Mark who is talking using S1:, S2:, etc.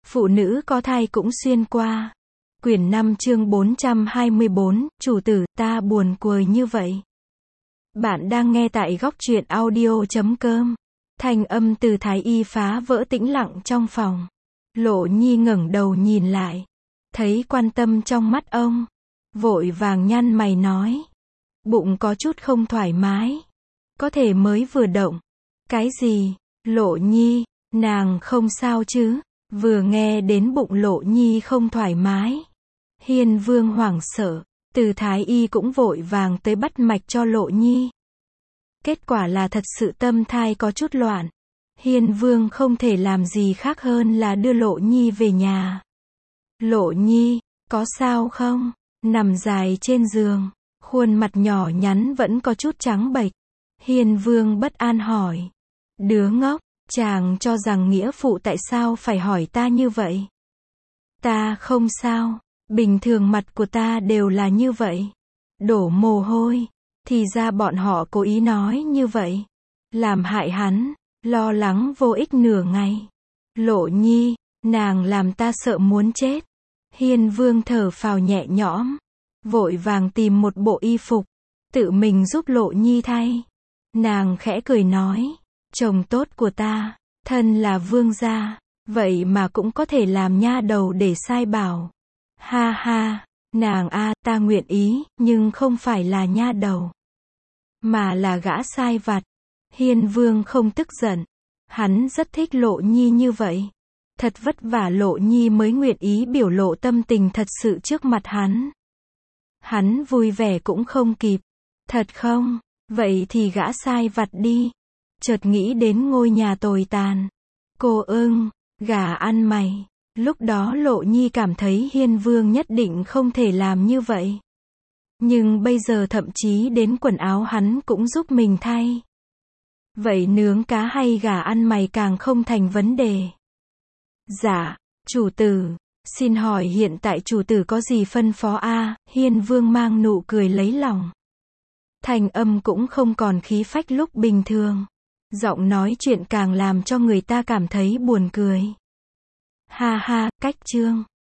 S1: Phụ nữ có thai cũng xuyên qua. Quyển 5 chương 424, chủ tử, ta buồn cười như vậy. Bạn đang nghe tại góc truyện audio.com. Thanh âm từ Thái Y phá vỡ tĩnh lặng trong phòng. Lộ Nhi ngẩng đầu nhìn lại. Thấy quan tâm trong mắt ông. Vội vàng nhăn mày nói. Bụng có chút không thoải mái. Có thể mới vừa động. Cái gì? Lộ Nhi, nàng không sao chứ? Vừa nghe đến bụng Lộ Nhi không thoải mái. Hiên Vương hoảng sợ. Từ Thái Y cũng vội vàng tới bắt mạch cho Lộ Nhi. Kết quả là thật sự tâm thai có chút loạn. Hiên Vương không thể làm gì khác hơn là đưa Lộ Nhi về nhà. Lộ Nhi, có sao không? Nằm dài trên giường. Khuôn mặt nhỏ nhắn vẫn có chút trắng bệch. Hiên Vương bất an hỏi. Đứa ngốc, chàng cho rằng nghĩa phụ tại sao phải hỏi ta như vậy? Ta không sao, bình thường mặt của ta đều là như vậy. Đổ mồ hôi, thì ra bọn họ cố ý nói như vậy. Làm hại hắn, lo lắng vô ích nửa ngày. Lộ Nhi, nàng làm ta sợ muốn chết. Hiên Vương thở phào nhẹ nhõm, vội vàng tìm một bộ y phục, tự mình giúp Lộ Nhi thay. Nàng khẽ cười nói, chồng tốt của ta, thân là vương gia, vậy mà cũng có thể làm nha đầu để sai bảo. Ha ha, nàng a, ta nguyện ý, nhưng không phải là nha đầu, mà là gã sai vặt. Hiên Vương không tức giận, hắn rất thích Lộ Nhi như vậy. Thật vất vả Lộ Nhi mới nguyện ý biểu lộ tâm tình thật sự trước mặt hắn. Hắn vui vẻ cũng không kịp. Thật không? Vậy thì gã sai vặt đi. Chợt nghĩ đến ngôi nhà tồi tàn. Cô ưng, gà ăn mày. Lúc đó Lộ Nhi cảm thấy Hiên Vương nhất định không thể làm như vậy. Nhưng bây giờ thậm chí đến quần áo hắn cũng giúp mình thay. Vậy nướng cá hay gà ăn mày càng không thành vấn đề. Dạ, chủ tử, xin hỏi hiện tại chủ tử có gì phân phó a? Hiên Vương mang nụ cười lấy lòng. Thành âm cũng không còn khí phách lúc bình thường. Giọng nói chuyện càng làm cho người ta cảm thấy buồn cười. Ha ha, cách chương.